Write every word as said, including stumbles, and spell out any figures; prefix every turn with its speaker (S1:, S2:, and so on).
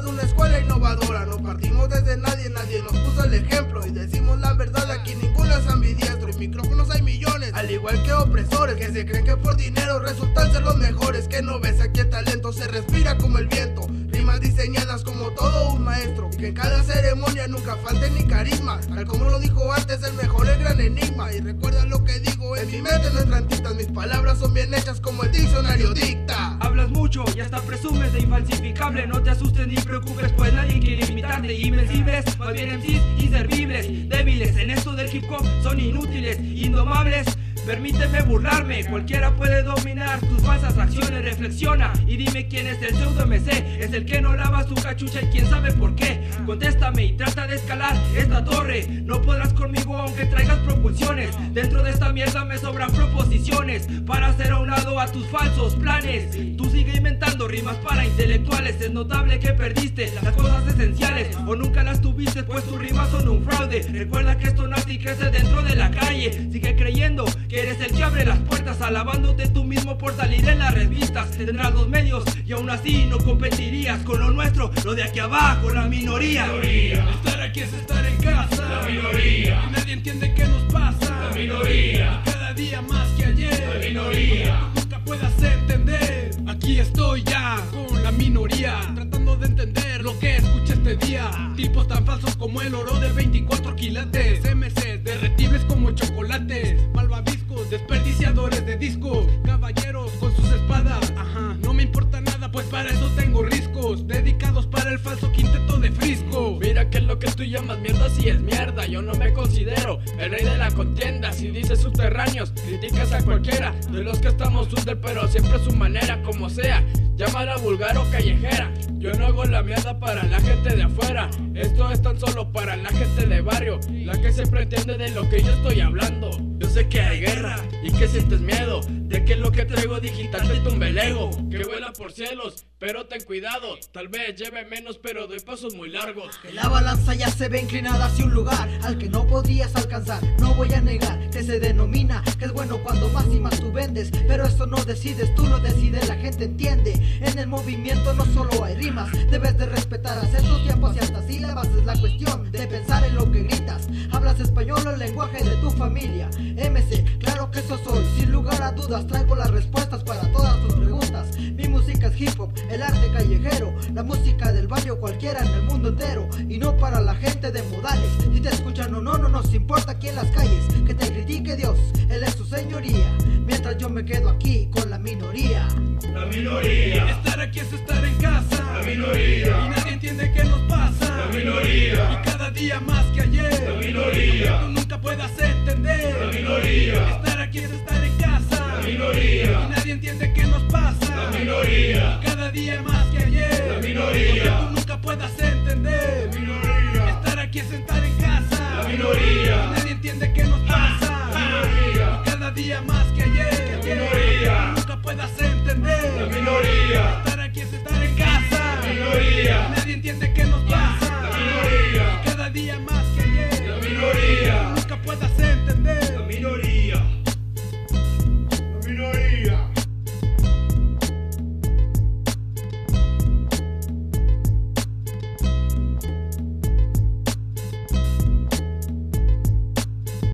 S1: de una escuela innovadora. No partimos desde nadie, nadie nos puso el ejemplo. Y decimos la verdad, aquí ninguno es ambidiestro. Y micrófonos hay millones, al igual que opresores, que se creen que por dinero resultan ser los mejores. Que no ves aquí el talento, se respira como el viento. Rimas diseñadas como todo un maestro. Que en cada ceremonia nunca falte ni carisma. Tal como lo dijo antes, el mejor, el gran enigma. Y recuerda lo que digo, en mi mente no entran tintas. Mis palabras son bien hechas como el diccionario dicta.
S2: Hablas mucho y hasta presumes de infalsificable. No te asustes ni preocupes, pues nadie quiere imitarte. Invencibles, más bien M Cs inservibles. Débiles en esto del hip hop son inútiles, indomables. Permíteme burlarme, cualquiera puede dominar tus falsas acciones. Reflexiona y dime quién es el pseudo M C. Es el que no lava su cachucha y quién sabe por qué. Contéstame y trata de escalar esta torre. No podrás conmigo aunque traigas propulsiones. Dentro de esta mierda me sobran proposiciones para hacer a un lado a tus falsos planes. Tú sigue inventando rimas para intelectuales. Es notable que perdiste las cosas esenciales, o nunca las tuviste, pues tus rimas son un fraude. Recuerda que esto nace y crece dentro de la calle. Sigue creyendo que eres el que abre las puertas, alabándote tú mismo por salir en las revistas. Tendrás los medios y aún así no competirías con lo nuestro, lo de aquí abajo, la minoría.
S3: La minoría. Estar aquí es estar en casa. La minoría. Y nadie entiende qué nos pasa. La minoría. Y cada día más que ayer. La minoría. Tú nunca puedas entender. Aquí estoy ya con la minoría, tratando de entender lo que escuché este día. Tipos tan falsos como el oro de veinticuatro quilates, M Cs derretibles como chocolates, malvaviscos, desperdiciadores de disco, caballeros con sus espadas. Ajá, no me importa nada, pues para eso tengo riscos dedicados para el falso quinteto de Frisco.
S4: Mira que lo que tú llamas mierda sí es mierda. Yo no me considero el rey de la contienda. Si dices subterráneos, criticas a cualquiera de los que estamos under, pero siempre a su manera, como sea, llámala vulgar o callejera. Yo no hago la mierda para la gente de afuera. Esto es tan solo para la gente de barrio, la que siempre entiende de lo que yo estoy hablando. Yo sé que hay guerra y que sientes miedo de que lo que traigo digital te tumbe el ego, que vuela por cielos, pero ten cuidado. Tal vez lleve menos, pero doy pasos muy largos.
S5: Que la balanza ya se ve inclinada hacia un lugar al que no podrías alcanzar. No voy a negar que se denomina que es bueno cuando más y más tú vendes, pero eso no decides tú, lo decide la gente, entiende. En el movimiento no solo hay rimas, debes de respetar acentos, tiempos y hasta sílabas. Es la cuestión de pensar en lo que gritas. Hablas español o el lenguaje de tu familia. M C, claro que eso soy, sin lugar a dudas traigo las respuestas para todas tus preguntas. Mi música es hip hop, el arte callejero, la música del barrio cualquiera en el mundo entero, y no para la gente de modales. Si te escuchan o no, no nos importa aquí en las calles, que te critique Dios, Él es su señoría, mientras yo me quedo aquí con la minoría.
S3: La minoría. Estar aquí es estar en casa. La minoría. Y nadie entiende qué nos pasa. La minoría. Y cada día más que ayer. La minoría. Aunque tú nunca puedas entender. La minoría. Estar aquí es estar en casa. La minoría. Y nadie entiende qué nos pasa. La minoría. Y cada día más que ayer. La minoría. Aunque tú nunca puedas entender. La minoría. Estar aquí es estar en casa. La minoría. Y nadie entiende qué nos pasa.